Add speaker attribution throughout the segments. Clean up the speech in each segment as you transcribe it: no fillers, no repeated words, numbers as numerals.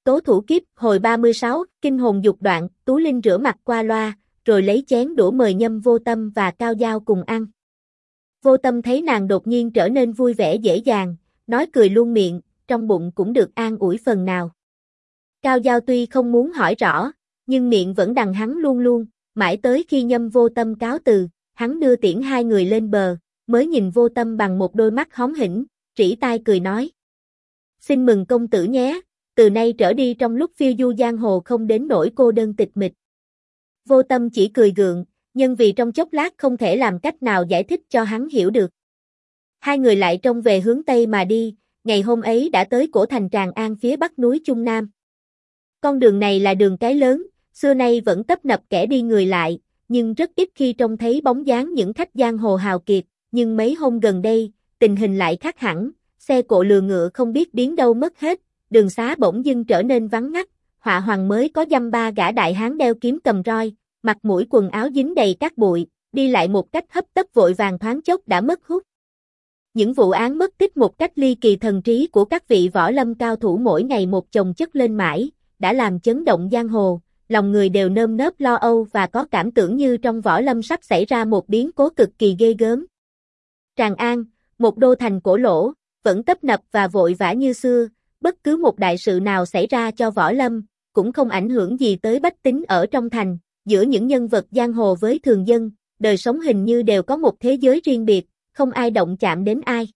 Speaker 1: Tố thủ kiếp, hồi 36, kinh hồn dục đoạn, Tú Linh rửa mặt qua loa, rồi lấy chén đũa mời Nhâm Vô Tâm và Cao Dao cùng ăn. Vô Tâm thấy nàng đột nhiên trở nên vui vẻ dễ dàng, nói cười luôn miệng, trong bụng cũng được an ủi phần nào. Cao Dao tuy không muốn hỏi rõ, nhưng miệng vẫn đằng hắn luôn luôn, mãi tới khi Nhâm Vô Tâm cáo từ, hắn đưa tiễn hai người lên bờ, mới nhìn Vô Tâm bằng một đôi mắt hóm hỉnh, trĩ tai cười nói. Xin mừng công tử nhé, từ nay trở đi trong lúc phiêu du giang hồ không đến nỗi cô đơn tịch mịch. Vô Tâm chỉ cười gượng, nhưng vì trong chốc lát không thể làm cách nào giải thích cho hắn hiểu được. Hai người lại trông về hướng Tây mà đi, ngày hôm ấy đã tới cổ thành Tràng An phía bắc núi Trung Nam. Con đường này là đường cái lớn, xưa nay vẫn tấp nập kẻ đi người lại, nhưng rất ít khi trông thấy bóng dáng những khách giang hồ hào kiệt, nhưng mấy hôm gần đây, tình hình lại khác hẳn, xe cộ lừa ngựa không biết biến đâu mất hết, đường xá bỗng dưng trở nên vắng ngắt, họa hoàng mới có dăm ba gã đại hán đeo kiếm cầm roi, mặt mũi quần áo dính đầy cát bụi, đi lại một cách hấp tấp vội vàng thoáng chốc đã mất hút. Những vụ án mất tích một cách ly kỳ thần trí của các vị võ lâm cao thủ mỗi ngày một chồng chất lên mãi, đã làm chấn động giang hồ, lòng người đều nơm nớp lo âu và có cảm tưởng như trong võ lâm sắp xảy ra một biến cố cực kỳ ghê gớm. Tràng An, một đô thành cổ lỗ, vẫn tấp nập và vội vã như xưa, bất cứ một đại sự nào xảy ra cho võ lâm, cũng không ảnh hưởng gì tới bách tính ở trong thành, giữa những nhân vật giang hồ với thường dân, đời sống hình như đều có một thế giới riêng biệt, không ai động chạm đến ai.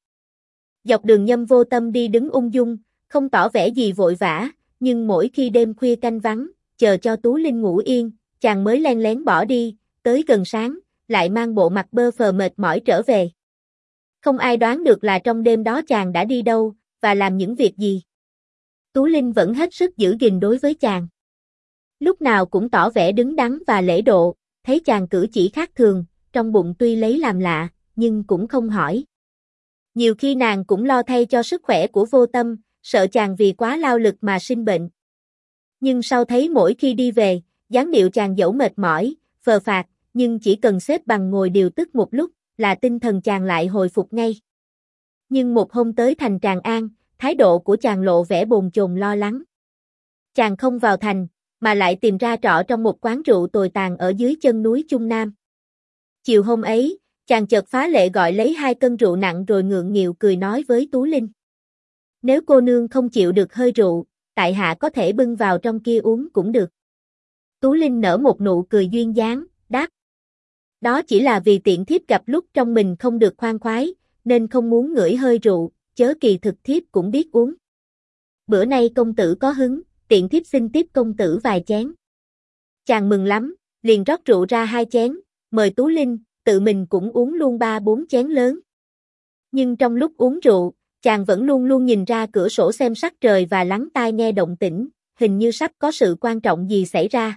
Speaker 1: Dọc đường Nhâm Vô Tâm đi đứng ung dung, không tỏ vẻ gì vội vã, nhưng mỗi khi đêm khuya canh vắng, chờ cho Tú Linh ngủ yên, chàng mới len lén bỏ đi, tới gần sáng, lại mang bộ mặt bơ phờ mệt mỏi trở về. Không ai đoán được là trong đêm đó chàng đã đi đâu, và làm những việc gì. Tú Linh vẫn hết sức giữ gìn đối với chàng. Lúc nào cũng tỏ vẻ đứng đắn và lễ độ, thấy chàng cử chỉ khác thường, trong bụng tuy lấy làm lạ, nhưng cũng không hỏi. Nhiều khi nàng cũng lo thay cho sức khỏe của Vô Tâm, sợ chàng vì quá lao lực mà sinh bệnh. Nhưng sau thấy mỗi khi đi về, dáng điệu chàng dẫu mệt mỏi, phờ phạc, nhưng chỉ cần xếp bằng ngồi điều tức một lúc, là tinh thần chàng lại hồi phục ngay. Nhưng một hôm tới thành Tràng An, thái độ của chàng lộ vẻ bồn chồn lo lắng. Chàng không vào thành, mà lại tìm ra trọ trong một quán rượu tồi tàn ở dưới chân núi Trung Nam. Chiều hôm ấy, chàng chợt phá lệ gọi lấy 2 cân rượu nặng rồi ngượng nghịu cười nói với Tú Linh. Nếu cô nương không chịu được hơi rượu, tại hạ có thể bưng vào trong kia uống cũng được. Tú Linh nở một nụ cười duyên dáng, đáp. Đó chỉ là vì tiện thiếp gặp lúc trong mình không được khoan khoái, nên không muốn ngửi hơi rượu, chớ kỳ thực thiếp cũng biết uống. Bữa nay công tử có hứng, tiện thiếp xin tiếp công tử vài chén. Chàng mừng lắm, liền rót rượu ra 2 chén, mời Tú Linh, tự mình cũng uống luôn 3-4 chén lớn. Nhưng trong lúc uống rượu, chàng vẫn luôn luôn nhìn ra cửa sổ xem sắc trời và lắng tai nghe động tĩnh, hình như sắp có sự quan trọng gì xảy ra.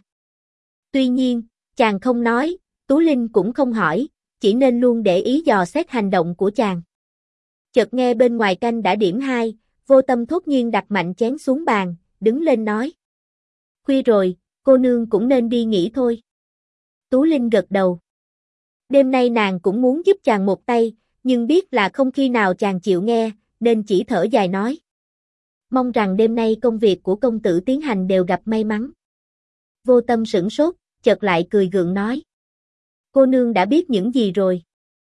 Speaker 1: Tuy nhiên, chàng không nói, Tú Linh cũng không hỏi, chỉ nên luôn để ý dò xét hành động của chàng. Chợt nghe bên ngoài canh đã điểm 2, Vô Tâm thốt nhiên đặt mạnh chén xuống bàn, đứng lên nói. Khuya rồi, cô nương cũng nên đi nghỉ thôi. Tú Linh gật đầu. Đêm nay nàng cũng muốn giúp chàng một tay, nhưng biết là không khi nào chàng chịu nghe, nên chỉ thở dài nói. Mong rằng đêm nay công việc của công tử tiến hành đều gặp may mắn. Vô Tâm sửng sốt, chợt lại cười gượng nói. Cô nương đã biết những gì rồi?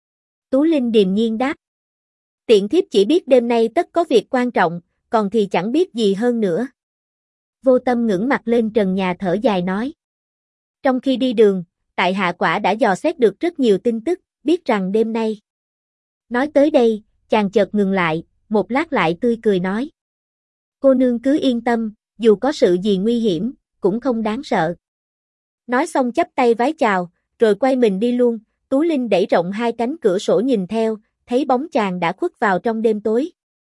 Speaker 1: Tú Linh điềm nhiên đáp. Tiện thiếp chỉ biết đêm nay tất có việc quan trọng, còn thì chẳng biết gì hơn nữa. Vô Tâm ngẩng mặt lên trần nhà thở dài nói. Trong khi đi đường, tại hạ quả đã dò xét được rất nhiều tin tức, biết rằng đêm nay. Nói tới đây, chàng chợt ngừng lại, một lát lại tươi cười nói. Cô nương cứ yên tâm, dù có sự gì nguy hiểm, cũng không đáng sợ. Nói xong chắp tay vái chào, rồi quay mình đi luôn, Tú Linh đẩy rộng 2 cánh cửa sổ nhìn theo, thấy bóng chàng đã khuất vào trong đêm tối.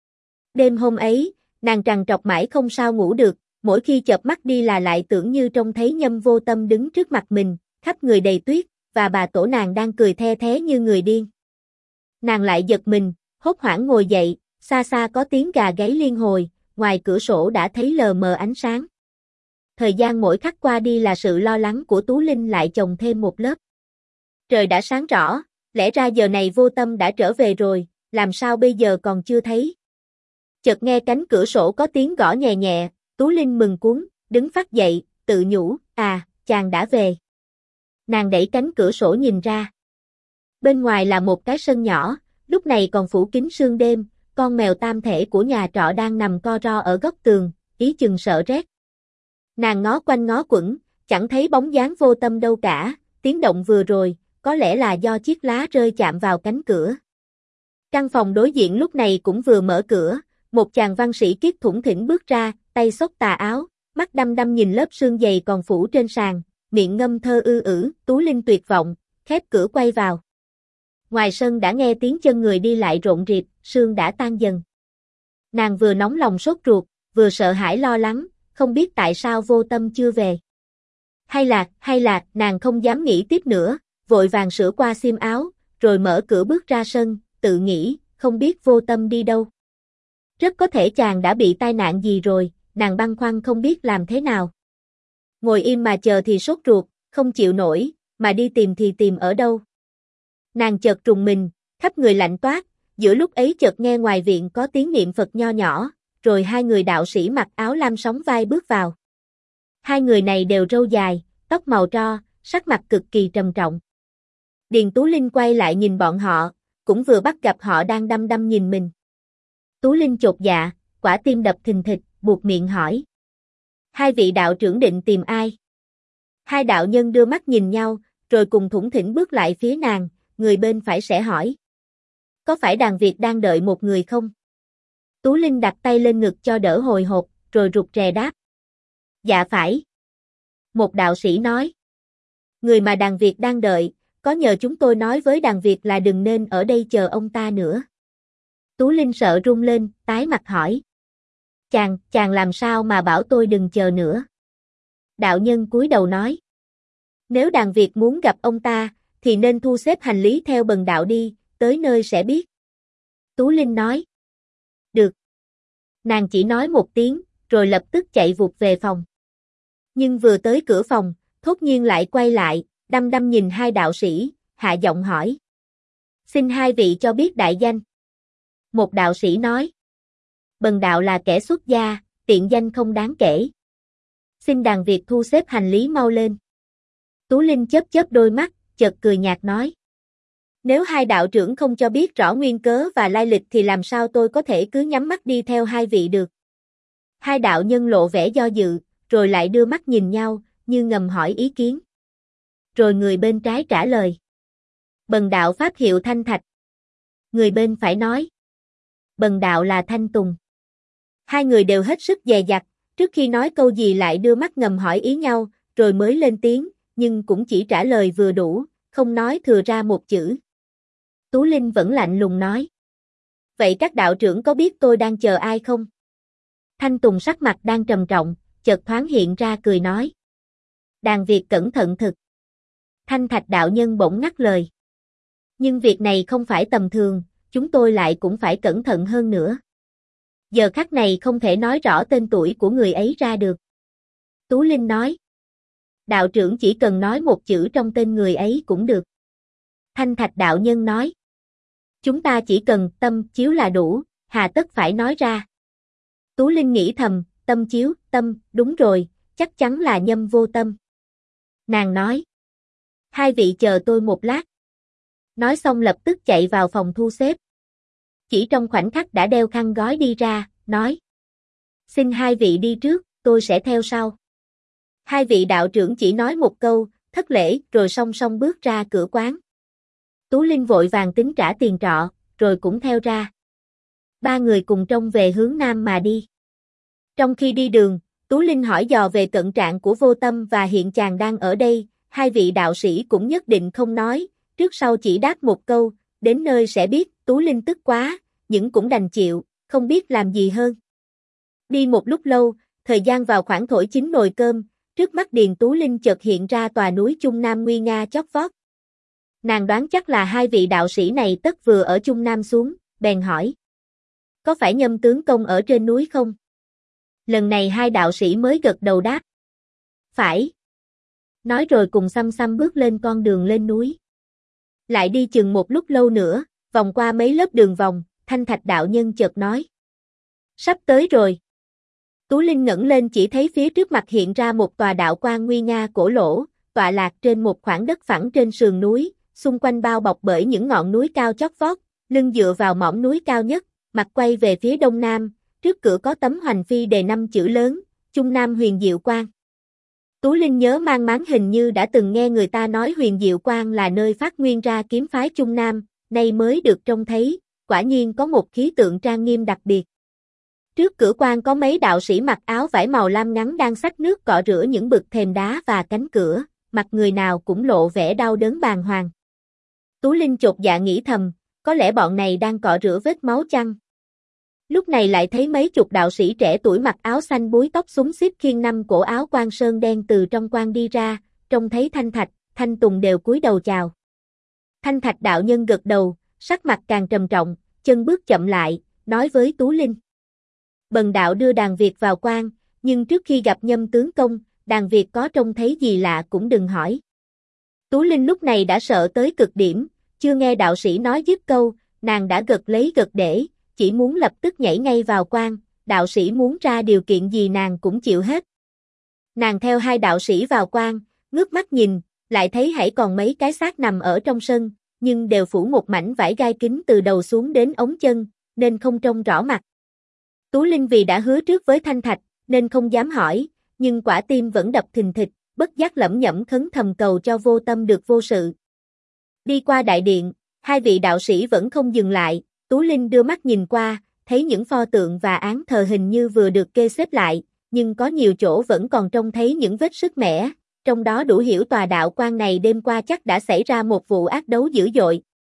Speaker 1: Đêm hôm ấy, nàng trằn trọc mãi không sao ngủ được, mỗi khi chợp mắt đi là lại tưởng như trông thấy Nhâm Vô Tâm đứng trước mặt mình, khắp người đầy tuyết, và bà tổ nàng đang cười the thé như người điên. Nàng lại giật mình, hốt hoảng ngồi dậy, xa xa có tiếng gà gáy liên hồi, ngoài cửa sổ đã thấy lờ mờ ánh sáng. Thời gian mỗi khắc qua đi là sự lo lắng của Tú Linh lại chồng thêm một lớp. Trời đã sáng rõ, lẽ ra giờ này Vô Tâm đã trở về rồi, làm sao bây giờ còn chưa thấy. Chợt nghe cánh cửa sổ có tiếng gõ nhẹ nhẹ, Tú Linh mừng cuống, đứng phát dậy, tự nhủ, chàng đã về. Nàng đẩy cánh cửa sổ nhìn ra. Bên ngoài là một cái sân nhỏ, lúc này còn phủ kín sương đêm, con mèo tam thể của nhà trọ đang nằm co ro ở góc tường, ý chừng sợ rét. Nàng ngó quanh ngó quẩn, chẳng thấy bóng dáng Vô Tâm đâu cả, tiếng động vừa rồi, có lẽ là do chiếc lá rơi chạm vào cánh cửa. Căn phòng đối diện lúc này cũng vừa mở cửa, một chàng văn sĩ kiết thủng thỉnh bước ra, tay xốc tà áo, mắt đăm đăm nhìn lớp sương dày còn phủ trên sàn, miệng ngâm thơ Tú Linh tuyệt vọng, khép cửa quay vào. Ngoài sân đã nghe tiếng chân người đi lại rộn rịp, sương đã tan dần. Nàng vừa nóng lòng sốt ruột, vừa sợ hãi lo lắng, không biết tại sao Vô Tâm chưa về. Hay là, nàng không dám nghĩ tiếp nữa, vội vàng sửa qua xiêm áo, rồi mở cửa bước ra sân, tự nghĩ, không biết Vô Tâm đi đâu. Rất có thể chàng đã bị tai nạn gì rồi, nàng băn khoăn không biết làm thế nào. Ngồi im mà chờ thì sốt ruột, không chịu nổi, mà đi tìm thì tìm ở đâu. Nàng chợt trùng mình, khắp người lạnh toát, giữa lúc ấy chợt nghe ngoài viện có tiếng niệm Phật nho nhỏ, rồi hai người đạo sĩ mặc áo lam sóng vai bước vào. Hai người này đều râu dài, tóc màu tro, sắc mặt cực kỳ trầm trọng. Điền Tú Linh quay lại nhìn bọn họ, cũng vừa bắt gặp họ đang đăm đăm nhìn mình. Tú Linh chột dạ, quả tim đập thình thịch, buột miệng hỏi. Hai vị đạo trưởng định tìm ai? Hai đạo nhân đưa mắt nhìn nhau, rồi cùng thủng thỉnh bước lại phía nàng, người bên phải sẽ hỏi. Có phải Đàn Việt đang đợi một người không? Tú Linh đặt tay lên ngực cho đỡ hồi hộp, rồi rụt rè đáp. Dạ phải. Một đạo sĩ nói. Người mà Đàn Việt đang đợi, có nhờ chúng tôi nói với Đàn Việt là đừng nên ở đây chờ ông ta nữa. Tú Linh sợ run lên, tái mặt hỏi. Chàng làm sao mà bảo tôi đừng chờ nữa? Đạo nhân cúi đầu nói. Nếu Đàn Việt muốn gặp ông ta, thì nên thu xếp hành lý theo bần đạo đi, tới nơi sẽ biết. Tú Linh nói. Được. Nàng chỉ nói một tiếng, rồi lập tức chạy vụt về phòng. Nhưng vừa tới cửa phòng, thốt nhiên lại quay lại, đăm đăm nhìn hai đạo sĩ, hạ giọng hỏi. Xin hai vị cho biết đại danh. Một đạo sĩ nói. Bần đạo là kẻ xuất gia, tiện danh không đáng kể. Xin Đàn Việt thu xếp hành lý mau lên. Tú Linh chớp chớp đôi mắt, chợt cười nhạt nói. Nếu hai đạo trưởng không cho biết rõ nguyên cớ và lai lịch thì làm sao tôi có thể cứ nhắm mắt đi theo hai vị được. Hai đạo nhân lộ vẻ do dự, rồi lại đưa mắt nhìn nhau, như ngầm hỏi ý kiến. Rồi người bên trái trả lời. Bần đạo pháp hiệu Thanh Thạch. Người bên phải nói. Bần đạo là Thanh Tùng. Hai người đều hết sức dè dặt, trước khi nói câu gì lại đưa mắt ngầm hỏi ý nhau, rồi mới lên tiếng, nhưng cũng chỉ trả lời vừa đủ, không nói thừa ra một chữ. Tú Linh vẫn lạnh lùng nói. Vậy các đạo trưởng có biết tôi đang chờ ai không? Thanh Tùng sắc mặt đang trầm trọng, chợt thoáng hiện ra cười nói. Đàn Việt cẩn thận thực. Thanh Thạch đạo nhân bỗng ngắt lời. Nhưng việc này không phải tầm thường, chúng tôi lại cũng phải cẩn thận hơn nữa. Giờ khắc này không thể nói rõ tên tuổi của người ấy ra được. Tú Linh nói. Đạo trưởng chỉ cần nói một chữ trong tên người ấy cũng được. Thanh Thạch đạo nhân nói. Chúng ta chỉ cần Tâm Chiếu là đủ, hà tất phải nói ra. Tú Linh nghĩ thầm, Tâm Chiếu, đúng rồi, chắc chắn là Nhâm Vô Tâm. Nàng nói. Hai vị chờ tôi một lát. Nói xong lập tức chạy vào phòng thu xếp. Chỉ trong khoảnh khắc đã đeo khăn gói đi ra, nói. Xin hai vị đi trước, tôi sẽ theo sau. Hai vị đạo trưởng chỉ nói một câu, thất lễ, rồi song song bước ra cửa quán. Tú Linh vội vàng tính trả tiền trọ, rồi cũng theo ra. Ba người cùng trông về hướng nam mà đi. Trong khi đi đường, Tú Linh hỏi dò về cận trạng của Vô Tâm và hiện chàng đang ở đây, hai vị đạo sĩ cũng nhất định không nói, trước sau chỉ đáp một câu, đến nơi sẽ biết. Tú Linh tức quá, nhưng cũng đành chịu, không biết làm gì hơn. Đi một lúc lâu, thời gian vào khoảng thổi chín nồi cơm, trước mắt Điền Tú Linh chợt hiện ra tòa núi Trung Nam nguy nga chót vót. Nàng đoán chắc là hai vị đạo sĩ này tất vừa ở Trung Nam xuống, bèn hỏi. Có phải Nhâm tướng công ở trên núi không? Lần này hai đạo sĩ mới gật đầu đáp. Phải. Nói rồi cùng xăm xăm bước lên con đường lên núi. Lại đi chừng một lúc lâu nữa, vòng qua mấy lớp đường vòng, Thanh Thạch đạo nhân chợt nói. Sắp tới rồi. Tú Linh ngẩng lên chỉ thấy phía trước mặt hiện ra một tòa đạo quan nguy nga cổ lỗ, tọa lạc trên một khoảng đất phẳng trên sườn núi, xung quanh bao bọc bởi những ngọn núi cao chót vót, lưng dựa vào mỏm núi cao nhất, mặt quay về phía đông nam, trước cửa có tấm hoành phi đề 5 chữ lớn, Trung Nam Huyền Diệu Quan. Tú Linh nhớ mang máng hình như đã từng nghe người ta nói Huyền Diệu Quan là nơi phát nguyên ra kiếm phái Trung Nam, nay mới được trông thấy, quả nhiên có một khí tượng trang nghiêm đặc biệt. Trước cửa quan có mấy đạo sĩ mặc áo vải màu lam ngắn đang xách nước cọ rửa những bậc thềm đá và cánh cửa, mặt người nào cũng lộ vẻ đau đớn bàng hoàng. Tú Linh chột dạ nghĩ thầm, có lẽ bọn này đang cọ rửa vết máu chăng? Lúc này lại thấy mấy chục đạo sĩ trẻ tuổi mặc áo xanh búi tóc xúm xít khiêng 5 cổ áo quan sơn đen từ trong quan đi ra, trông thấy Thanh Thạch, Thanh Tùng đều cúi đầu chào. Thanh Thạch đạo nhân gật đầu, sắc mặt càng trầm trọng, chân bước chậm lại, nói với Tú Linh. Bần đạo đưa Đàn Việt vào quan, nhưng trước khi gặp Nhâm tướng công, Đàn Việt có trông thấy gì lạ cũng đừng hỏi. Tú Linh lúc này đã sợ tới cực điểm, chưa nghe đạo sĩ nói dứt câu, nàng đã gật lấy gật để, chỉ muốn lập tức nhảy ngay vào quan, đạo sĩ muốn ra điều kiện gì nàng cũng chịu hết. Nàng theo hai đạo sĩ vào quan, ngước mắt nhìn, lại thấy hãy còn mấy cái xác nằm ở trong sân, nhưng đều phủ một mảnh vải gai kín từ đầu xuống đến ống chân, nên không trông rõ mặt. Tú Linh vì đã hứa trước với Thanh Thạch, nên không dám hỏi, nhưng quả tim vẫn đập thình thịch, bất giác lẩm nhẩm khấn thầm cầu cho Vô Tâm được vô sự. Đi qua đại điện, hai vị đạo sĩ vẫn không dừng lại, Tú Linh đưa mắt nhìn qua, thấy những pho tượng và án thờ hình như vừa được kê xếp lại, nhưng có nhiều chỗ vẫn còn trông thấy những vết sứt mẻ, trong đó đủ hiểu tòa đạo quan này đêm qua chắc đã xảy ra một vụ ác đấu dữ dội.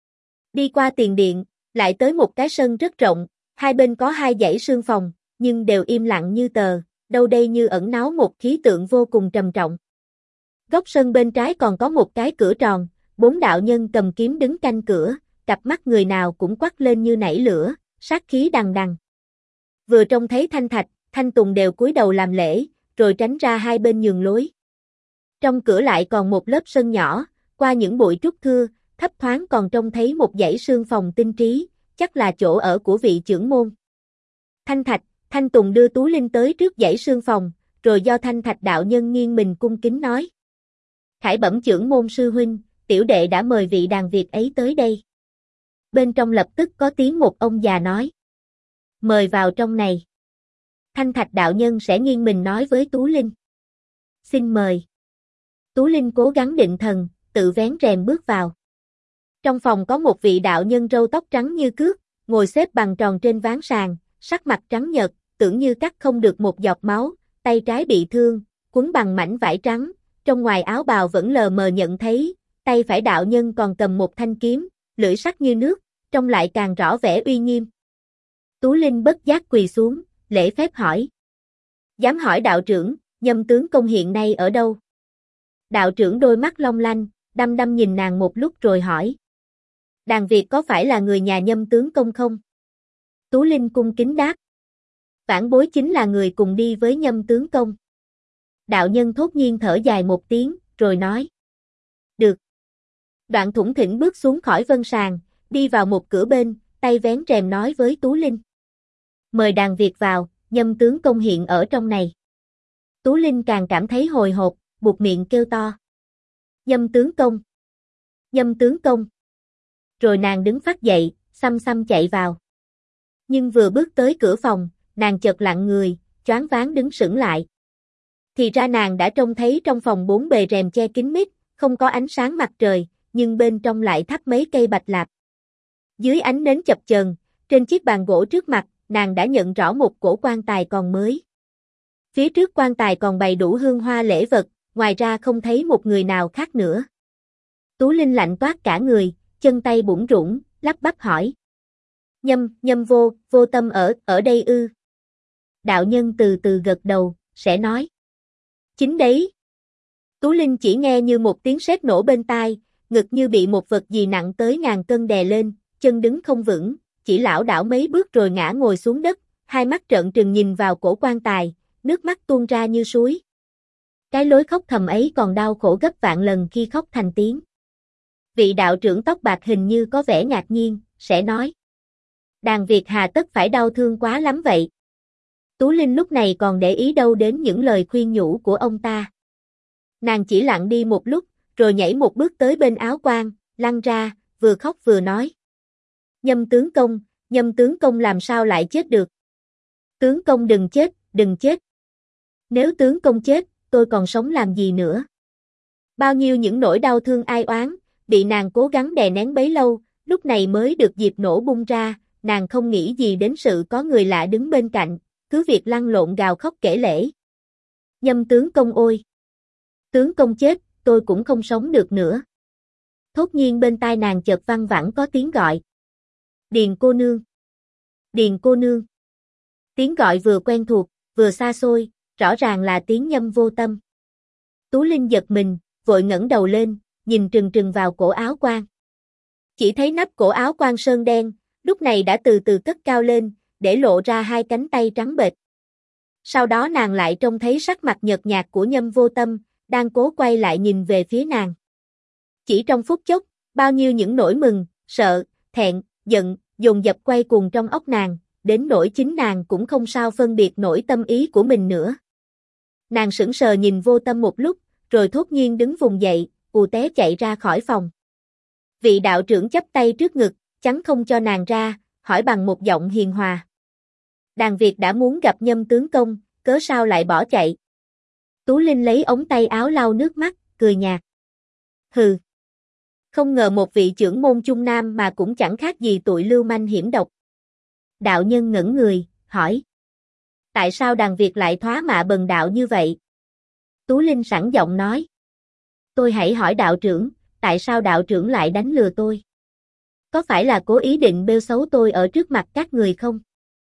Speaker 1: Đi qua tiền điện, lại tới một cái sân rất rộng, hai bên có hai dãy sương phòng, nhưng đều im lặng như tờ, đâu đây như ẩn náu một khí tượng vô cùng trầm trọng. Góc sân bên trái còn có một cái cửa tròn, 4 đạo nhân cầm kiếm đứng canh cửa, cặp mắt người nào cũng quắc lên như nảy lửa, sát khí đằng đằng. Vừa trông thấy Thanh Thạch, Thanh Tùng đều cúi đầu làm lễ, rồi tránh ra hai bên nhường lối. Trong cửa lại còn một lớp sân nhỏ, qua những bụi trúc thưa, thấp thoáng còn trông thấy một dãy sương phòng tinh trí, chắc là chỗ ở của vị trưởng môn. Thanh Thạch, Thanh Tùng đưa Tú Linh tới trước dãy sương phòng, rồi do Thanh Thạch đạo nhân nghiêng mình cung kính nói. Khải bẩm trưởng môn sư huynh, tiểu đệ đã mời vị Đàn Việt ấy tới đây. Bên trong lập tức có tiếng một ông già nói. Mời vào trong này. Thanh Thạch đạo nhân sẽ nghiêng mình nói với Tú Linh. Xin mời. Tú Linh cố gắng định thần, tự vén rèm bước vào. Trong phòng có một vị đạo nhân râu tóc trắng như cước, ngồi xếp bằng tròn trên ván sàn, sắc mặt trắng nhợt, tưởng như cắt không được một giọt máu, tay trái bị thương, quấn bằng mảnh vải trắng, trong ngoài áo bào vẫn lờ mờ nhận thấy, tay phải đạo nhân còn cầm một thanh kiếm, lưỡi sắc như nước, trông lại càng rõ vẻ uy nghiêm. Tú Linh bất giác quỳ xuống, lễ phép hỏi. Dám hỏi đạo trưởng, Nhâm tướng công hiện nay ở đâu? Đạo trưởng đôi mắt long lanh, đăm đăm nhìn nàng một lúc rồi hỏi. Đàn Việt có phải là người nhà Nhâm tướng công không? Tú Linh cung kính đáp. Vãn bối chính là người cùng đi với Nhâm tướng công. Đạo nhân thốt nhiên thở dài một tiếng, rồi nói. Được. Đoạn thủng thỉnh bước xuống khỏi vân sàn, đi vào một cửa bên, tay vén rèm nói với Tú Linh. Mời Đàn Việt vào, Nhâm tướng công hiện ở trong này. Tú Linh càng cảm thấy hồi hộp, buột miệng kêu to. Nhâm tướng công. Nhâm tướng công. Rồi nàng đứng phắt dậy, xăm xăm chạy vào. Nhưng vừa bước tới cửa phòng, nàng chợt lặng người, choáng váng đứng sững lại. Thì ra nàng đã trông thấy trong phòng 4 bề rèm che kín mít, không có ánh sáng mặt trời, nhưng bên trong lại thắp mấy cây bạch lạp. Dưới ánh nến chập chờn, trên chiếc bàn gỗ trước mặt, nàng đã nhận rõ một cổ quan tài còn mới. Phía trước quan tài còn bày đủ hương hoa lễ vật, ngoài ra không thấy một người nào khác nữa. Tú Linh lạnh toát cả người, chân tay bủn rủn, lắp bắp hỏi. Nhâm vô tâm ở đây ư? Đạo nhân từ từ gật đầu, sẽ nói. Chính đấy. Tú Linh chỉ nghe như một tiếng sét nổ bên tai, ngực như bị một vật gì nặng tới ngàn cân đè lên, chân đứng không vững, chỉ lảo đảo mấy bước rồi ngã ngồi xuống đất, hai mắt trợn trừng nhìn vào cổ quan tài, nước mắt tuôn ra như suối. Cái lối khóc thầm ấy còn đau khổ gấp vạn lần khi khóc thành tiếng. Vị đạo trưởng tóc bạc hình như có vẻ ngạc nhiên, sẽ nói. Đàn Việt hà tất phải đau thương quá lắm vậy? Tú Linh lúc này còn để ý đâu đến những lời khuyên nhủ của ông ta. Nàng chỉ lặng đi một lúc, rồi nhảy một bước tới bên áo quan, lăn ra, vừa khóc vừa nói. Nhâm tướng công làm sao lại chết được? Tướng công đừng chết, đừng chết. Nếu tướng công chết, tôi còn sống làm gì nữa? Bao nhiêu những nỗi đau thương ai oán, bị nàng cố gắng đè nén bấy lâu, lúc này mới được dịp nổ bung ra, nàng không nghĩ gì đến sự có người lạ đứng bên cạnh, cứ việc lăn lộn gào khóc kể lể. Nhâm tướng công ôi! Tướng công chết, tôi cũng không sống được nữa. Thốt nhiên bên tai nàng chợt văng vẳng có tiếng gọi. Điền cô nương! Điền cô nương! Tiếng gọi vừa quen thuộc, vừa xa xôi, rõ ràng là tiếng Nhâm Vô Tâm. Tú Linh giật mình, vội ngẩng đầu lên, nhìn trừng trừng vào cổ áo quan. Chỉ thấy nắp cổ áo quan sơn đen, lúc này đã từ từ cất cao lên, để lộ ra hai cánh tay trắng bệch. Sau đó nàng lại trông thấy sắc mặt nhợt nhạt của Nhâm Vô Tâm, đang cố quay lại nhìn về phía nàng. Chỉ trong phút chốc, bao nhiêu những nỗi mừng, sợ, thẹn, giận, dồn dập quay cuồng trong óc nàng, đến nỗi chính nàng cũng không sao phân biệt nổi tâm ý của mình nữa. Nàng sững sờ nhìn Vô Tâm một lúc, rồi thốt nhiên đứng vùng dậy, ù té chạy ra khỏi phòng. Vị đạo trưởng chắp tay trước ngực, chắn không cho nàng ra, hỏi bằng một giọng hiền hòa. Đàn Việt đã muốn gặp Nhâm tướng công, cớ sao lại bỏ chạy? Tú Linh lấy ống tay áo lau nước mắt, cười nhạt. Hừ. Không ngờ một vị trưởng môn Trung Nam mà cũng chẳng khác gì tụi lưu manh hiểm độc. Đạo nhân ngẩn người, hỏi. Tại sao đàn Việt lại thoá mạ bần đạo như vậy? Tú Linh sẵn giọng nói. Tôi hãy hỏi đạo trưởng, tại sao đạo trưởng lại đánh lừa tôi? Có phải là cố ý định bêu xấu tôi ở trước mặt các người không?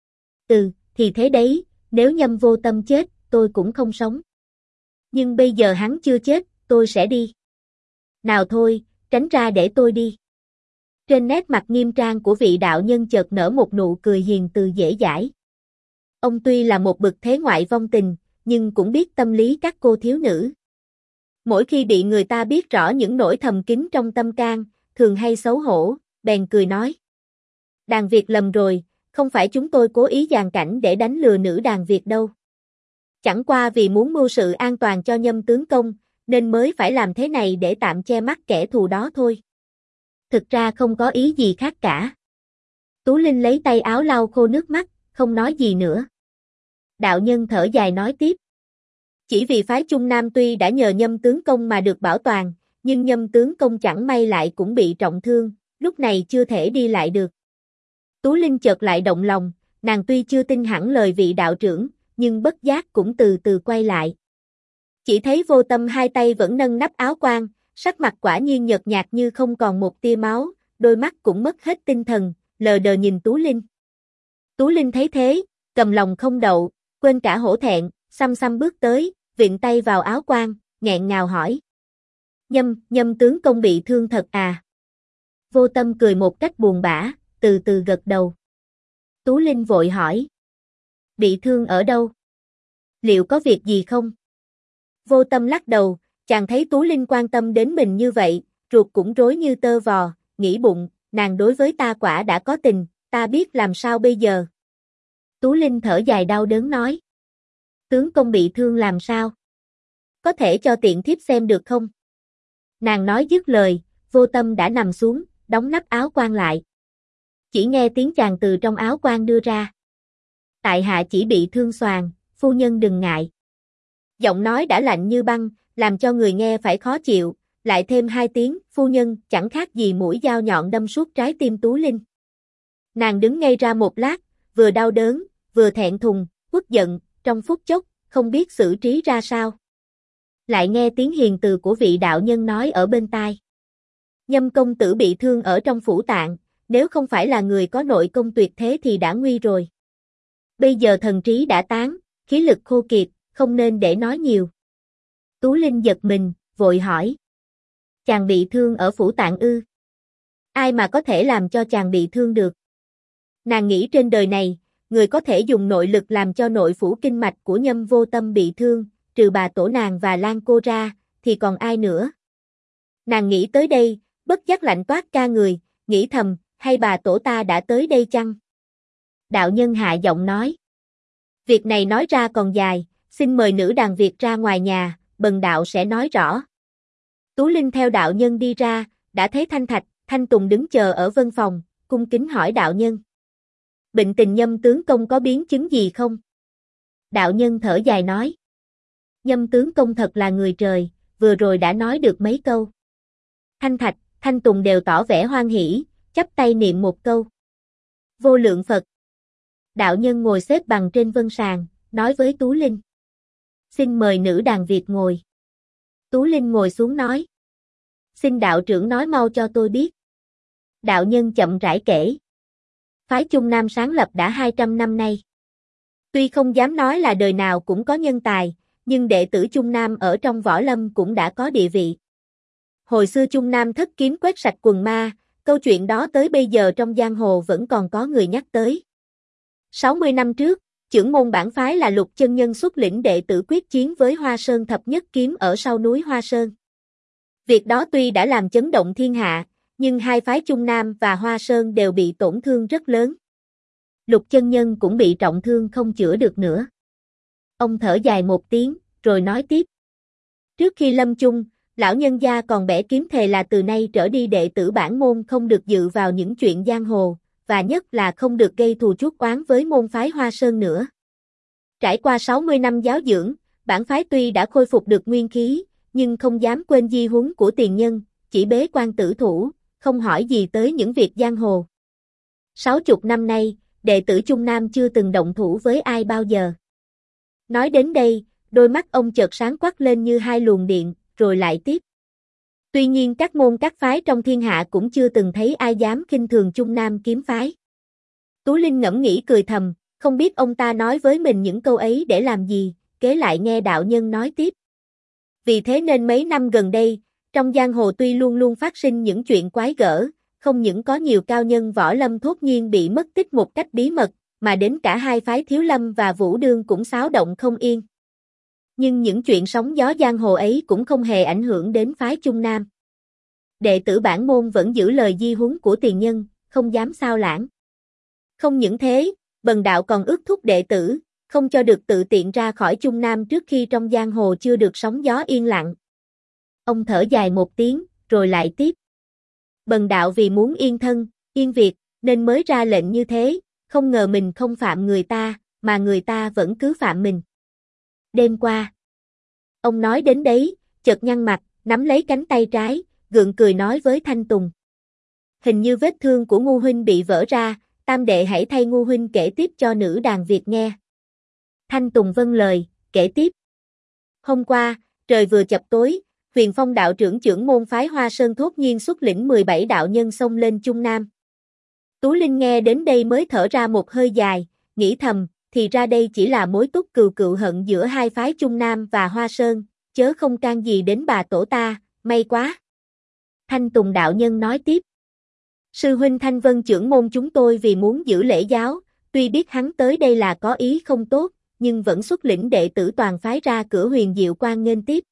Speaker 1: Thì thế đấy, nếu Nhâm Vô Tâm chết, tôi cũng không sống. Nhưng bây giờ hắn chưa chết, tôi sẽ đi. Nào thôi, tránh ra để tôi đi. Trên nét mặt nghiêm trang của vị đạo nhân chợt nở một nụ cười hiền từ dễ dãi. Ông tuy là một bậc thế ngoại vong tình, nhưng cũng biết tâm lý các cô thiếu nữ. Mỗi khi bị người ta biết rõ những nỗi thầm kín trong tâm can, thường hay xấu hổ, bèn cười nói. Đàn Việt lầm rồi, không phải chúng tôi cố ý dàn cảnh để đánh lừa nữ đàn Việt đâu. Chẳng qua vì muốn mưu sự an toàn cho Nhâm tướng công, nên mới phải làm thế này để tạm che mắt kẻ thù đó thôi. Thực ra không có ý gì khác cả. Tú Linh lấy tay áo lau khô nước mắt, không nói gì nữa. Đạo nhân thở dài nói tiếp. Chỉ vì phái Trung Nam tuy đã nhờ Nhâm tướng công mà được bảo toàn, nhưng Nhâm tướng công chẳng may lại cũng bị trọng thương, lúc này chưa thể đi lại được. Tú Linh chợt lại động lòng, nàng tuy chưa tin hẳn lời vị đạo trưởng, nhưng bất giác cũng từ từ quay lại. Chỉ thấy Vô Tâm hai tay vẫn nâng nắp áo quan, sắc mặt quả nhiên nhợt nhạt như không còn một tia máu, đôi mắt cũng mất hết tinh thần, lờ đờ nhìn Tú Linh. Tú Linh thấy thế, cầm lòng không đậu, quên cả hổ thẹn, xăm xăm bước tới, vịn tay vào áo quan, nghẹn ngào hỏi. Nhâm tướng công bị thương thật à? Vô Tâm cười một cách buồn bã, từ từ gật đầu. Tú Linh vội hỏi. Bị thương ở đâu? Liệu có việc gì không? Vô Tâm lắc đầu, chàng thấy Tú Linh quan tâm đến mình như vậy, ruột cũng rối như tơ vò, nghĩ bụng, nàng đối với ta quả đã có tình, ta biết làm sao bây giờ. Tú Linh thở dài đau đớn nói. Tướng công bị thương làm sao? Có thể cho tiện thiếp xem được không? Nàng nói dứt lời, Vô Tâm đã nằm xuống, đóng nắp áo quan lại. Chỉ nghe tiếng chàng từ trong áo quan đưa ra. Tại hạ chỉ bị thương xoàng, phu nhân đừng ngại. Giọng nói đã lạnh như băng, làm cho người nghe phải khó chịu, lại thêm hai tiếng, phu nhân, chẳng khác gì mũi dao nhọn đâm suốt trái tim Tú Linh. Nàng đứng ngây ra một lát, vừa đau đớn, vừa thẹn thùng, uất giận, trong phút chốc, không biết xử trí ra sao. Lại nghe tiếng hiền từ của vị đạo nhân nói ở bên tai. Nhâm công tử bị thương ở trong phủ tạng, nếu không phải là người có nội công tuyệt thế thì đã nguy rồi. Bây giờ thần trí đã tán, khí lực khô kiệt, không nên để nói nhiều. Tú Linh giật mình, vội hỏi. Chàng bị thương ở phủ tạng ư? Ai mà có thể làm cho chàng bị thương được? Nàng nghĩ trên đời này, người có thể dùng nội lực làm cho nội phủ kinh mạch của Nhâm Vô Tâm bị thương, trừ bà tổ nàng và Lan cô ra, thì còn ai nữa? Nàng nghĩ tới đây, bất giác lạnh toát ca người, nghĩ thầm, hay bà tổ ta đã tới đây chăng? Đạo nhân hạ giọng nói. Việc này nói ra còn dài, xin mời nữ đàn Việt ra ngoài nhà, bần đạo sẽ nói rõ. Tú Linh theo đạo nhân đi ra, đã thấy Thanh Thạch, Thanh Tùng đứng chờ ở vân phòng, cung kính hỏi đạo nhân. Bệnh tình Nhâm tướng công có biến chứng gì không? Đạo nhân thở dài nói. Nhâm tướng công thật là người trời, vừa rồi đã nói được mấy câu. Thanh Thạch, Thanh Tùng đều tỏ vẻ hoan hỉ, chắp tay niệm một câu. Vô lượng Phật. Đạo nhân ngồi xếp bằng trên vân sàng, nói với Tú Linh. Xin mời nữ đàn Việt ngồi. Tú Linh ngồi xuống nói. Xin đạo trưởng nói mau cho tôi biết. Đạo nhân chậm rãi kể. Phái Chung Nam sáng lập đã 200 năm nay. Tuy không dám nói là đời nào cũng có nhân tài, nhưng đệ tử Chung Nam ở trong võ lâm cũng đã có địa vị. Hồi xưa Chung Nam thất kiếm quét sạch quần ma, câu chuyện đó tới bây giờ trong giang hồ vẫn còn có người nhắc tới. 60 năm trước, chưởng môn bản phái là Lục Chân Nhân xuất lĩnh đệ tử quyết chiến với Hoa Sơn thập nhất kiếm ở sau núi Hoa Sơn. Việc đó tuy đã làm chấn động thiên hạ, nhưng hai phái Chung Nam và Hoa Sơn đều bị tổn thương rất lớn. Lục Chân Nhân cũng bị trọng thương không chữa được nữa. Ông thở dài một tiếng, rồi nói tiếp. Trước khi lâm chung, lão nhân gia còn bẻ kiếm thề là từ nay trở đi đệ tử bản môn không được dự vào những chuyện giang hồ, và nhất là không được gây thù chuốc oán với môn phái Hoa Sơn nữa. Trải qua 60 năm giáo dưỡng, bản phái tuy đã khôi phục được nguyên khí, nhưng không dám quên di huấn của tiền nhân, chỉ bế quan tử thủ, không hỏi gì tới những việc giang hồ. 60 năm nay, đệ tử Chung Nam chưa từng động thủ với ai bao giờ. Nói đến đây, đôi mắt ông chợt sáng quắc lên như hai luồng điện, rồi lại tiếp. Tuy nhiên các môn các phái trong thiên hạ cũng chưa từng thấy ai dám khinh thường Chung Nam kiếm phái. Tú Linh ngẫm nghĩ cười thầm, không biết ông ta nói với mình những câu ấy để làm gì, kế lại nghe đạo nhân nói tiếp. Vì thế nên mấy năm gần đây, trong giang hồ tuy luôn luôn phát sinh những chuyện quái gở, không những có nhiều cao nhân võ lâm thốt nhiên bị mất tích một cách bí mật, mà đến cả hai phái Thiếu Lâm và Vũ Đương cũng xáo động không yên. Nhưng những chuyện sóng gió giang hồ ấy cũng không hề ảnh hưởng đến phái Chung Nam. Đệ tử bản môn vẫn giữ lời di huấn của tiền nhân, không dám xao lãng. Không những thế, bần đạo còn ước thúc đệ tử, không cho được tự tiện ra khỏi Chung Nam trước khi trong giang hồ chưa được sóng gió yên lặng. Ông thở dài một tiếng, rồi lại tiếp. Bần đạo vì muốn yên thân, yên việc, nên mới ra lệnh như thế, không ngờ mình không phạm người ta, mà người ta vẫn cứ phạm mình. Đêm qua, ông nói đến đấy, chợt nhăn mặt, nắm lấy cánh tay trái, gượng cười nói với Thanh Tùng. Hình như vết thương của Ngu huynh bị vỡ ra, tam đệ hãy thay Ngu huynh kể tiếp cho nữ đàn Việt nghe. Thanh Tùng vâng lời, kể tiếp. Hôm qua, trời vừa chập tối, Huyền Phong đạo trưởng chưởng môn phái Hoa Sơn thốt nhiên xuất lĩnh 17 đạo nhân xông lên Chung Nam. Tú Linh nghe đến đây mới thở ra một hơi dài, nghĩ thầm, thì ra đây chỉ là mối túc cừu cựu hận giữa hai phái Chung Nam và Hoa Sơn, chớ không can gì đến bà tổ ta, may quá. Thanh Tùng đạo nhân nói tiếp. Sư huynh Thanh Vân chưởng môn chúng tôi vì muốn giữ lễ giáo, tuy biết hắn tới đây là có ý không tốt, nhưng vẫn xuất lĩnh đệ tử toàn phái ra cửa Huyền Diệu Quan nghênh tiếp.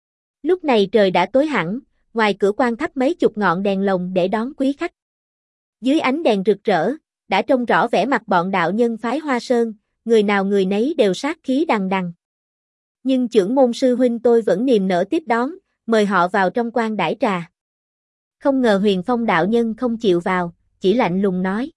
Speaker 1: Lúc này trời đã tối hẳn, ngoài cửa quan thắp mấy chục ngọn đèn lồng để đón quý khách. Dưới ánh đèn rực rỡ, đã trông rõ vẻ mặt bọn đạo nhân phái Hoa Sơn, người nào người nấy đều sát khí đằng đằng. Nhưng chưởng môn sư huynh tôi vẫn niềm nở tiếp đón, mời họ vào trong quan đãi trà. Không ngờ Huyền Phong đạo nhân không chịu vào, chỉ lạnh lùng nói.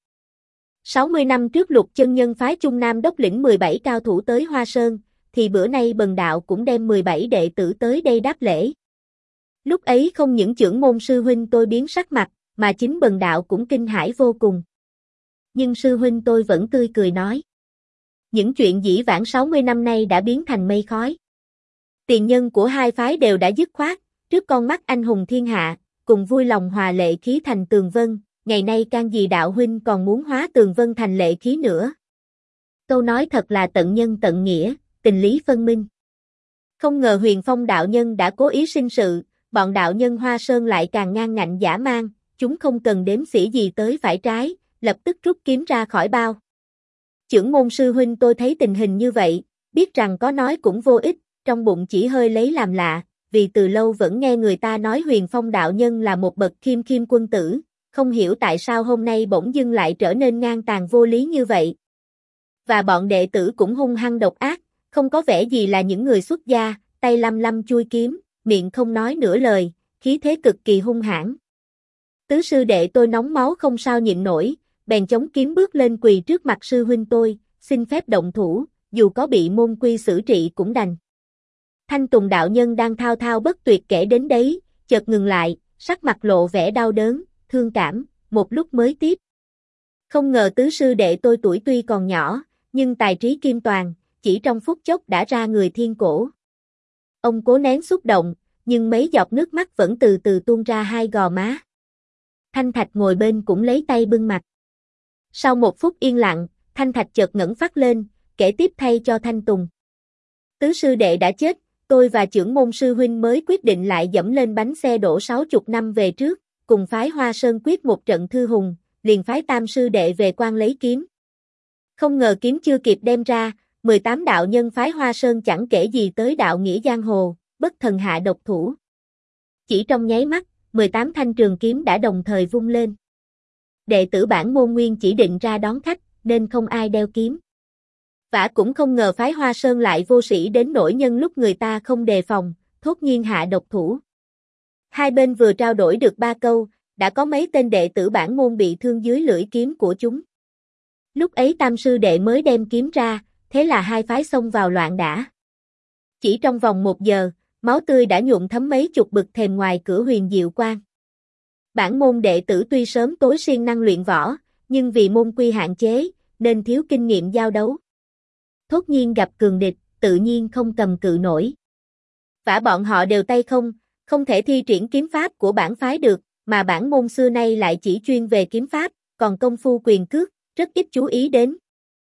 Speaker 1: 60 năm trước Lục Chân Nhân phái Chung Nam đốc lĩnh 17 cao thủ tới Hoa Sơn, thì bữa nay bần đạo cũng đem 17 đệ tử tới đây đáp lễ. Lúc ấy không những chưởng môn sư huynh tôi biến sắc mặt, mà chính bần đạo cũng kinh hãi vô cùng. Nhưng sư huynh tôi vẫn tươi cười nói. Những chuyện dĩ vãng 60 năm nay đã biến thành mây khói. Tiền nhân của hai phái đều đã dứt khoát, trước con mắt anh hùng thiên hạ, cùng vui lòng hòa lệ khí thành tường vân, ngày nay can gì đạo huynh còn muốn hóa tường vân thành lệ khí nữa. Câu nói thật là tận nhân tận nghĩa, tình lý phân minh. Không ngờ Huyền Phong đạo nhân đã cố ý sinh sự, bọn đạo nhân Hoa Sơn lại càng ngang ngạnh dã man, chúng không cần đếm xỉa gì tới phải trái, lập tức rút kiếm ra khỏi bao. Chưởng môn sư huynh tôi thấy tình hình như vậy, biết rằng có nói cũng vô ích, trong bụng chỉ hơi lấy làm lạ, vì từ lâu vẫn nghe người ta nói Huyền Phong đạo nhân là một bậc khiêm khiêm quân tử, không hiểu tại sao hôm nay bỗng dưng lại trở nên ngang tàn vô lý như vậy. Và bọn đệ tử cũng hung hăng độc ác, không có vẻ gì là những người xuất gia, tay lăm lăm chui kiếm, miệng không nói nửa lời, khí thế cực kỳ hung hãn. Tứ sư đệ tôi nóng máu không sao nhịn nổi, bèn chống kiếm bước lên quỳ trước mặt sư huynh tôi, xin phép động thủ, dù có bị môn quy xử trị cũng đành. Thanh Tùng đạo nhân đang thao thao bất tuyệt kể đến đấy, chợt ngừng lại, sắc mặt lộ vẻ đau đớn, thương cảm, một lúc mới tiếp. Không ngờ tứ sư đệ tôi tuổi tuy còn nhỏ, nhưng tài trí kim toàn, chỉ trong phút chốc đã ra người thiên cổ. Ông cố nén xúc động, nhưng mấy giọt nước mắt vẫn từ từ tuôn ra hai gò má. Thanh Thạch ngồi bên cũng lấy tay bưng mặt. Sau một phút yên lặng, Thanh Thạch chợt ngẩng phát lên, kể tiếp thay cho Thanh Tùng. Tứ sư đệ đã chết, tôi và trưởng môn sư huynh mới quyết định lại dẫm lên bánh xe đổ 60 năm về trước, cùng phái Hoa Sơn quyết một trận thư hùng, liền phái tam sư đệ về quan lấy kiếm. Không ngờ kiếm chưa kịp đem ra, 18 đạo nhân phái Hoa Sơn chẳng kể gì tới đạo nghĩa giang hồ, bất thần hạ độc thủ. Chỉ trong nháy mắt, 18 thanh trường kiếm đã đồng thời vung lên. Đệ tử bản môn nguyên chỉ định ra đón khách, nên không ai đeo kiếm. Vả cũng không ngờ phái Hoa Sơn lại vô sĩ đến nỗi nhân lúc người ta không đề phòng, thốt nhiên hạ độc thủ. Hai bên vừa trao đổi được 3 câu, đã có mấy tên đệ tử bản môn bị thương dưới lưỡi kiếm của chúng. Lúc ấy tam sư đệ mới đem kiếm ra, thế là hai phái xông vào loạn đả. Chỉ trong vòng 1 giờ, máu tươi đã nhuộm thấm mấy chục bậc thềm ngoài cửa Huyền Diệu Quan. Bản môn đệ tử tuy sớm tối siêng năng luyện võ, nhưng vì môn quy hạn chế, nên thiếu kinh nghiệm giao đấu. Thốt nhiên gặp cường địch, tự nhiên không cầm cự nổi. Vả bọn họ đều tay không, không thể thi triển kiếm pháp của bản phái được, mà bản môn xưa nay lại chỉ chuyên về kiếm pháp, còn công phu quyền cước, rất ít chú ý đến.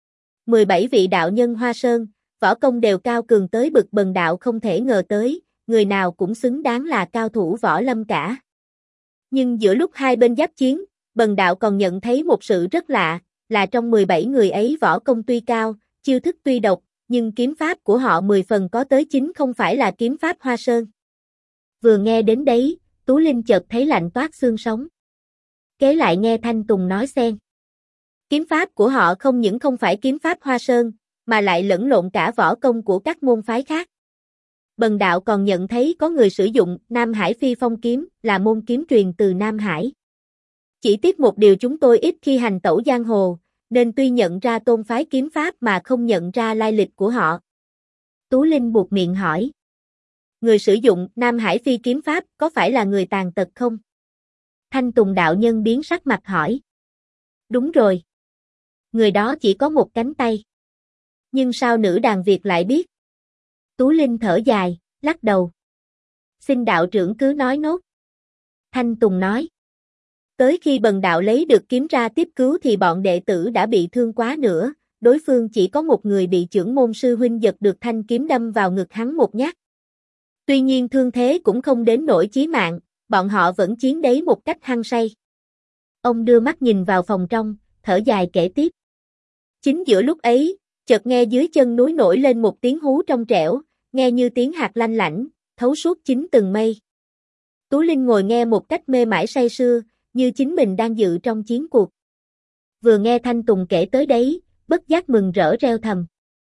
Speaker 1: 17 vị đạo nhân Hoa Sơn, võ công đều cao cường tới bực bần đạo không thể ngờ tới, người nào cũng xứng đáng là cao thủ võ lâm cả. Nhưng giữa lúc hai bên giáp chiến, bần đạo còn nhận thấy một sự rất lạ, là trong 17 người ấy võ công tuy cao, chiêu thức tuy độc, nhưng kiếm pháp của họ 10 phần có tới 9 không phải là kiếm pháp Hoa Sơn. Vừa nghe đến đấy, Tú Linh chợt thấy lạnh toát xương sống. Kế lại nghe Thanh Tùng nói xen. Kiếm pháp của họ không những không phải kiếm pháp Hoa Sơn, mà lại lẫn lộn cả võ công của các môn phái khác. Bần đạo còn nhận thấy có người sử dụng Nam Hải Phi Phong kiếm là môn kiếm truyền từ Nam Hải. Chỉ tiếc một điều chúng tôi ít khi hành tẩu giang hồ, nên tuy nhận ra tôn phái kiếm pháp mà không nhận ra lai lịch của họ. Tú Linh buột miệng hỏi. Người sử dụng Nam Hải Phi kiếm pháp có phải là người tàn tật không? Thanh Tùng đạo nhân biến sắc mặt hỏi. Đúng rồi. Người đó chỉ có một cánh tay. Nhưng sao nữ đàn Việt lại biết? Tú Linh thở dài, lắc đầu. Xin đạo trưởng cứ nói nốt. Thanh Tùng nói. Tới khi bần đạo lấy được kiếm ra tiếp cứu thì bọn đệ tử đã bị thương quá nữa, đối phương chỉ có một người bị trưởng môn sư huynh giật được thanh kiếm đâm vào ngực hắn một nhát. Tuy nhiên thương thế cũng không đến nỗi chí mạng, bọn họ vẫn chiến đấy một cách hăng say. Ông đưa mắt nhìn vào phòng trong, thở dài kể tiếp. Chính giữa lúc ấy, chợt nghe dưới chân núi nổi lên một tiếng hú trong trẻo, nghe như tiếng hạt lanh lảnh, thấu suốt 9 tầng mây. Tú Linh ngồi nghe một cách mê mải say sưa, như chính mình đang dự trong chiến cuộc. Vừa nghe Thanh Tùng kể tới đấy, bất giác mừng rỡ reo thầm.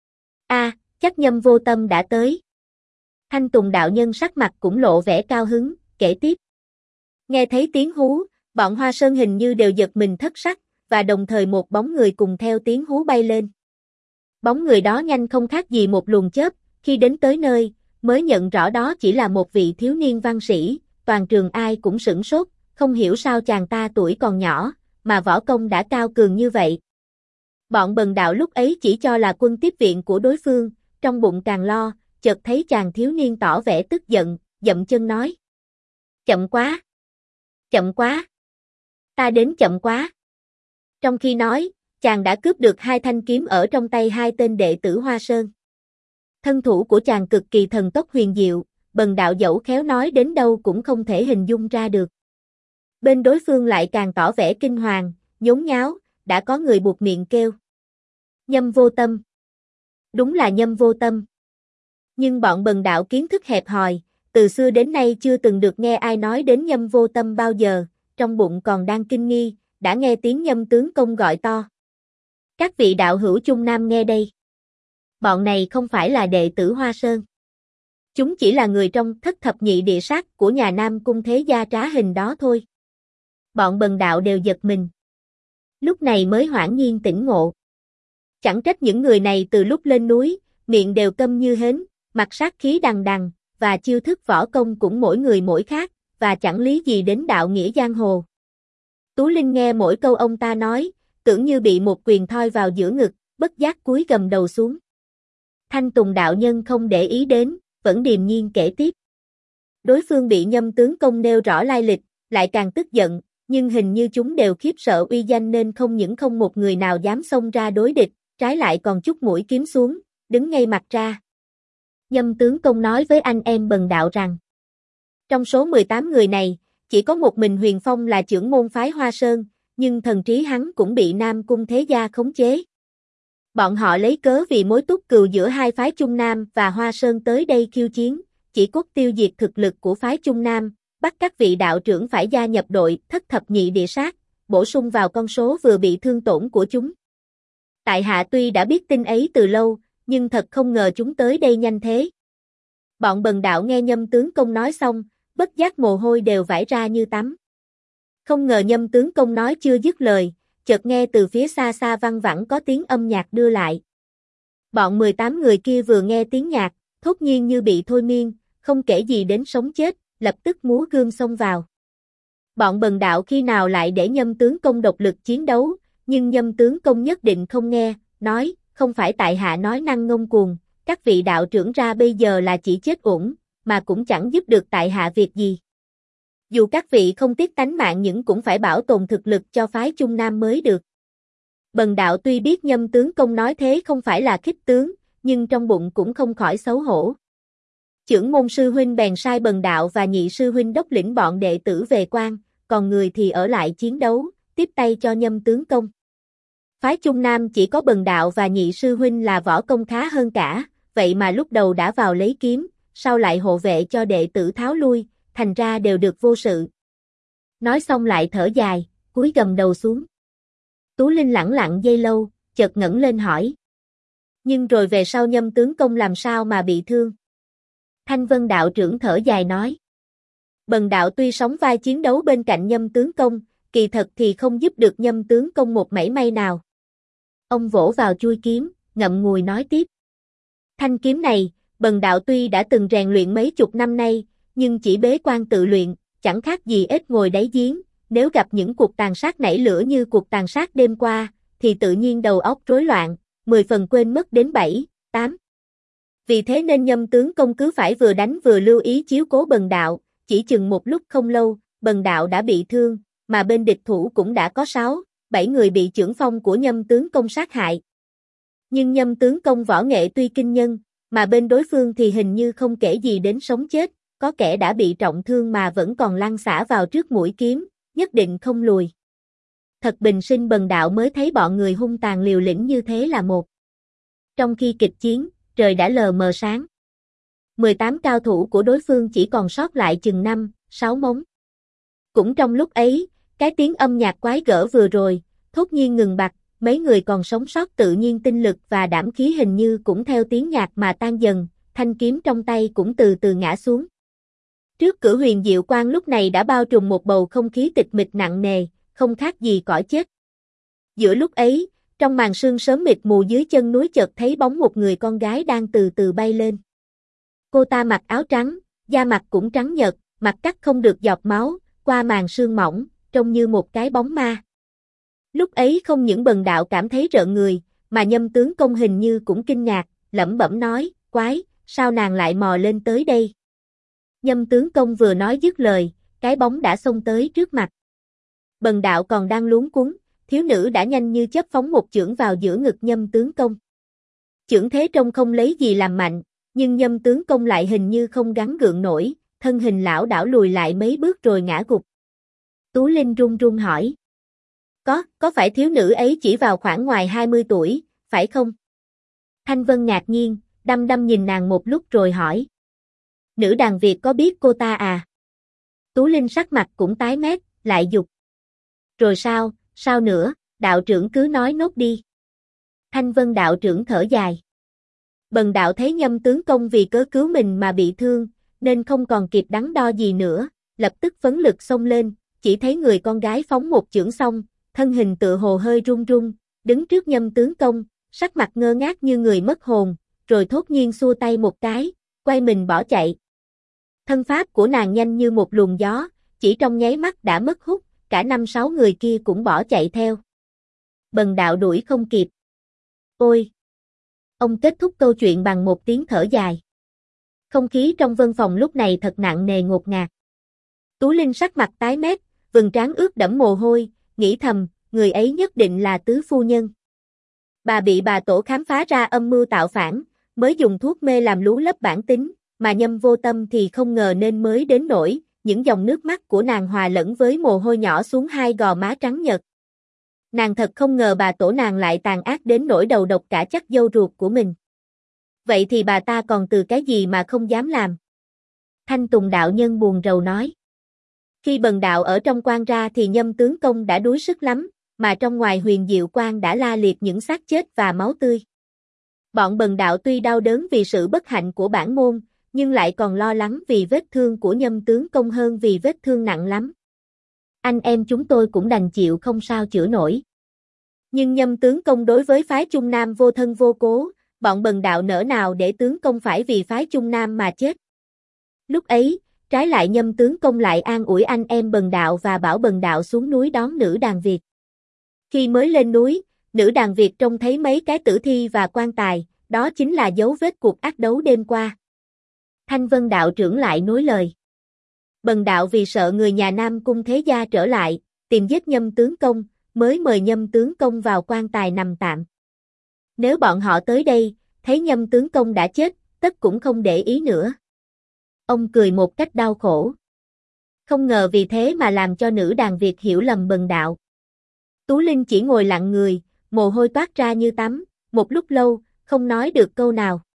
Speaker 1: Chắc Nhâm Vô Tâm đã tới. Thanh Tùng đạo nhân sắc mặt cũng lộ vẻ cao hứng, kể tiếp. Nghe thấy tiếng hú, bọn Hoa Sơn hình như đều giật mình thất sắc, và đồng thời một bóng người cùng theo tiếng hú bay lên. Bóng người đó nhanh không khác gì một luồng chớp, khi đến tới nơi, mới nhận rõ đó chỉ là một vị thiếu niên văn sĩ, toàn trường ai cũng sửng sốt, không hiểu sao chàng ta tuổi còn nhỏ, mà võ công đã cao cường như vậy. Bọn bần đạo lúc ấy chỉ cho là quân tiếp viện của đối phương, trong bụng càng lo, chợt thấy chàng thiếu niên tỏ vẻ tức giận, dậm chân nói. Chậm quá! Chậm quá! Ta đến chậm quá! Trong khi nói, chàng đã cướp được 2 thanh kiếm ở trong tay 2 tên đệ tử Hoa Sơn. Thân thủ của chàng cực kỳ thần tốc huyền diệu, bần đạo dẫu khéo nói đến đâu cũng không thể hình dung ra được. Bên đối phương lại càng tỏ vẻ kinh hoàng, nhốn nháo, đã có người buột miệng kêu. Nhâm Vô Tâm. Đúng là Nhâm Vô Tâm. Nhưng bọn bần đạo kiến thức hẹp hòi, từ xưa đến nay chưa từng được nghe ai nói đến Nhâm Vô Tâm bao giờ, trong bụng còn đang kinh nghi, đã nghe tiếng Nhâm tướng công gọi to. Các vị đạo hữu Trung Nam nghe đây. Bọn này không phải là đệ tử Hoa Sơn. Chúng chỉ là người trong thất thập nhị địa sát của nhà Nam Cung thế gia trá hình đó thôi. Bọn bần đạo đều giật mình. Lúc này mới hoảng nhiên tỉnh ngộ. Chẳng trách những người này từ lúc lên núi, miệng đều câm như hến, mặt sát khí đằng đằng, và chiêu thức võ công cũng mỗi người mỗi khác, và chẳng lý gì đến đạo nghĩa giang hồ. Tú Linh nghe mỗi câu ông ta nói, tưởng như bị một quyền thoi vào giữa ngực, bất giác cúi gầm đầu xuống. Thanh Tùng đạo nhân không để ý đến, vẫn điềm nhiên kể tiếp. Đối phương bị Nhâm tướng công nêu rõ lai lịch, lại càng tức giận, nhưng hình như chúng đều khiếp sợ uy danh nên không những không một người nào dám xông ra đối địch, trái lại còn chút mũi kiếm xuống, đứng ngay mặt ra. Nhâm tướng công nói với anh em bần đạo rằng, trong số 18 người này, chỉ có một mình Huyền Phong là trưởng môn phái Hoa Sơn, nhưng thần trí hắn cũng bị Nam Cung thế gia khống chế. Bọn họ lấy cớ vì mối túc cừu giữa hai phái Trung Nam và Hoa Sơn tới đây khiêu chiến, chỉ cốt tiêu diệt thực lực của phái Trung Nam, bắt các vị đạo trưởng phải gia nhập đội thất thập nhị địa sát, bổ sung vào con số vừa bị thương tổn của chúng. Tại hạ tuy đã biết tin ấy từ lâu, nhưng thật không ngờ chúng tới đây nhanh thế. Bọn bần đạo nghe Nhâm tướng công nói xong, bất giác mồ hôi đều vãi ra như tắm. Không ngờ Nhâm tướng công nói chưa dứt lời, chợt nghe từ phía xa xa văng vẳng có tiếng âm nhạc đưa lại. Bọn 18 người kia vừa nghe tiếng nhạc, thốt nhiên như bị thôi miên, không kể gì đến sống chết, lập tức múa gươm xông vào. Bọn bần đạo khi nào lại để Nhâm tướng công độc lực chiến đấu, nhưng Nhâm tướng công nhất định không nghe, nói, không phải tại hạ nói năng ngông cuồng, các vị đạo trưởng ra bây giờ là chỉ chết uổng, mà cũng chẳng giúp được tại hạ việc gì. Dù các vị không tiếc tánh mạng nhưng cũng phải bảo tồn thực lực cho phái Trung Nam mới được. Bần đạo tuy biết Nhâm tướng công nói thế không phải là khích tướng, nhưng trong bụng cũng không khỏi xấu hổ. Chưởng môn sư huynh bèn sai bần đạo và nhị sư huynh đốc lĩnh bọn đệ tử về quan, còn người thì ở lại chiến đấu, tiếp tay cho Nhâm tướng công. Phái Trung Nam chỉ có bần đạo và nhị sư huynh là võ công khá hơn cả, vậy mà lúc đầu đã vào lấy kiếm, sau lại hộ vệ cho đệ tử tháo lui, thành ra đều được vô sự. Nói xong lại thở dài, cúi gầm đầu xuống. Tú Linh lẳng lặng giây lâu, chợt ngẩng lên hỏi. Nhưng rồi về sau Nhâm tướng công làm sao mà bị thương? Thanh Vân đạo trưởng thở dài nói. Bần đạo tuy sóng vai chiến đấu bên cạnh Nhâm tướng công, kỳ thật thì không giúp được Nhâm tướng công một mảy may nào. Ông vỗ vào chuôi kiếm, ngậm ngùi nói tiếp. Thanh kiếm này, bần đạo tuy đã từng rèn luyện mấy chục năm nay, nhưng chỉ bế quan tự luyện, chẳng khác gì ếch ngồi đáy giếng, nếu gặp những cuộc tàn sát nảy lửa như cuộc tàn sát đêm qua, thì tự nhiên đầu óc rối loạn, 10 phần quên mất đến 7, 8. Vì thế nên Nhâm tướng công cứ phải vừa đánh vừa lưu ý chiếu cố bần đạo, chỉ chừng một lúc không lâu, bần đạo đã bị thương, mà bên địch thủ cũng đã có 6, 7 người bị chưởng phong của Nhâm tướng công sát hại. Nhưng Nhâm tướng công võ nghệ tuy kinh nhân, mà bên đối phương thì hình như không kể gì đến sống chết, có kẻ đã bị trọng thương mà vẫn còn lăn xả vào trước mũi kiếm, nhất định không lùi. Thật bình sinh bần đạo mới thấy bọn người hung tàn liều lĩnh như thế là một. Trong khi kịch chiến, trời đã lờ mờ sáng. 18 cao thủ của đối phương chỉ còn sót lại chừng 5, 6 mống. Cũng trong lúc ấy, cái tiếng âm nhạc quái gở vừa rồi, thốt nhiên ngừng bặt, mấy người còn sống sót tự nhiên tinh lực và đảm khí hình như cũng theo tiếng nhạc mà tan dần, thanh kiếm trong tay cũng từ từ ngã xuống. Trước cửa Huyền Diệu Quan lúc này đã bao trùm một bầu không khí tịch mịch nặng nề, không khác gì cõi chết. Giữa lúc ấy, trong màn sương sớm mịt mù dưới chân núi chợt thấy bóng một người con gái đang từ từ bay lên. Cô ta mặc áo trắng, da mặt cũng trắng nhợt, mặt cắt không được giọt máu, qua màn sương mỏng, trông như một cái bóng ma. Lúc ấy không những bần đạo cảm thấy rợn người, mà Nhâm tướng công hình như cũng kinh ngạc, lẩm bẩm nói, quái, sao nàng lại mò lên tới đây? Nhâm tướng công vừa nói dứt lời, cái bóng đã xông tới trước mặt. Bần đạo còn đang luống cuống, thiếu nữ đã nhanh như chớp phóng một chưởng vào giữa ngực Nhâm tướng công. Chưởng thế trông không lấy gì làm mạnh, nhưng Nhâm tướng công lại hình như không gắng gượng nổi, thân hình lão đảo lùi lại mấy bước rồi ngã gục. Tú Linh run run hỏi. Có phải thiếu nữ ấy chỉ vào khoảng ngoài 20 tuổi, phải không? Thanh Vân ngạc nhiên, đăm đăm nhìn nàng một lúc rồi hỏi. Nữ đàn Việt có biết cô ta à? Tú Linh sắc mặt cũng tái mét, lại dục. Rồi sao nữa, đạo trưởng cứ nói nốt đi. Thanh Vân đạo trưởng thở dài. Bần đạo thấy Nhâm tướng công vì cớ cứu mình mà bị thương, nên không còn kịp đắn đo gì nữa, lập tức phấn lực xông lên, chỉ thấy người con gái phóng một chưởng xong, thân hình tựa hồ hơi run run, đứng trước Nhâm tướng công, sắc mặt ngơ ngác như người mất hồn, rồi thốt nhiên xua tay một cái, quay mình bỏ chạy. Thân pháp của nàng nhanh như một luồng gió, chỉ trong nháy mắt đã mất hút, cả 5-6 người kia cũng bỏ chạy theo. Bần đạo đuổi không kịp. Ôi! Ông kết thúc câu chuyện bằng một tiếng thở dài. Không khí trong vân phòng lúc này thật nặng nề ngột ngạt. Tú Linh sắc mặt tái mét, vầng trán ướt đẫm mồ hôi, nghĩ thầm, người ấy nhất định là tứ phu nhân. Bà bị bà tổ khám phá ra âm mưu tạo phản, mới dùng thuốc mê làm lú lấp bản tính, mà Nhâm Vô Tâm thì không ngờ nên mới đến nỗi, những dòng nước mắt của nàng hòa lẫn với mồ hôi nhỏ xuống hai gò má trắng nhợt. Nàng thật không ngờ bà tổ nàng lại tàn ác đến nỗi đầu độc cả chắc dâu ruột của mình. Vậy thì bà ta còn từ cái gì mà không dám làm? Thanh Tùng đạo nhân buồn rầu nói. Khi bần đạo ở trong quan ra thì Nhâm tướng công đã đuối sức lắm, mà trong ngoài Huyền Diệu Quan đã la liệt những xác chết và máu tươi. Bọn bần đạo tuy đau đớn vì sự bất hạnh của bản môn, nhưng lại còn lo lắng vì vết thương của Nhâm tướng công hơn vì vết thương nặng lắm. Anh em chúng tôi cũng đành chịu không sao chữa nổi. Nhưng Nhâm tướng công đối với phái Trung Nam vô thân vô cố, bọn bần đạo nỡ nào để tướng công phải vì phái Trung Nam mà chết. Lúc ấy, trái lại Nhâm tướng công lại an ủi anh em bần đạo và bảo bần đạo xuống núi đón nữ đàn Việt. Khi mới lên núi, nữ đàn Việt trông thấy mấy cái tử thi và quan tài, đó chính là dấu vết cuộc ác đấu đêm qua. Thanh Vân đạo trưởng lại nối lời. Bần đạo vì sợ người nhà Nam Cung Thế Gia trở lại, tìm giết Nhâm tướng công, mới mời Nhâm tướng công vào quan tài nằm tạm. Nếu bọn họ tới đây, thấy Nhâm tướng công đã chết, tất cũng không để ý nữa. Ông cười một cách đau khổ. Không ngờ vì thế mà làm cho nữ đàn Việt hiểu lầm bần đạo. Tú Linh chỉ ngồi lặng người, mồ hôi toát ra như tắm, một lúc lâu, không nói được câu nào.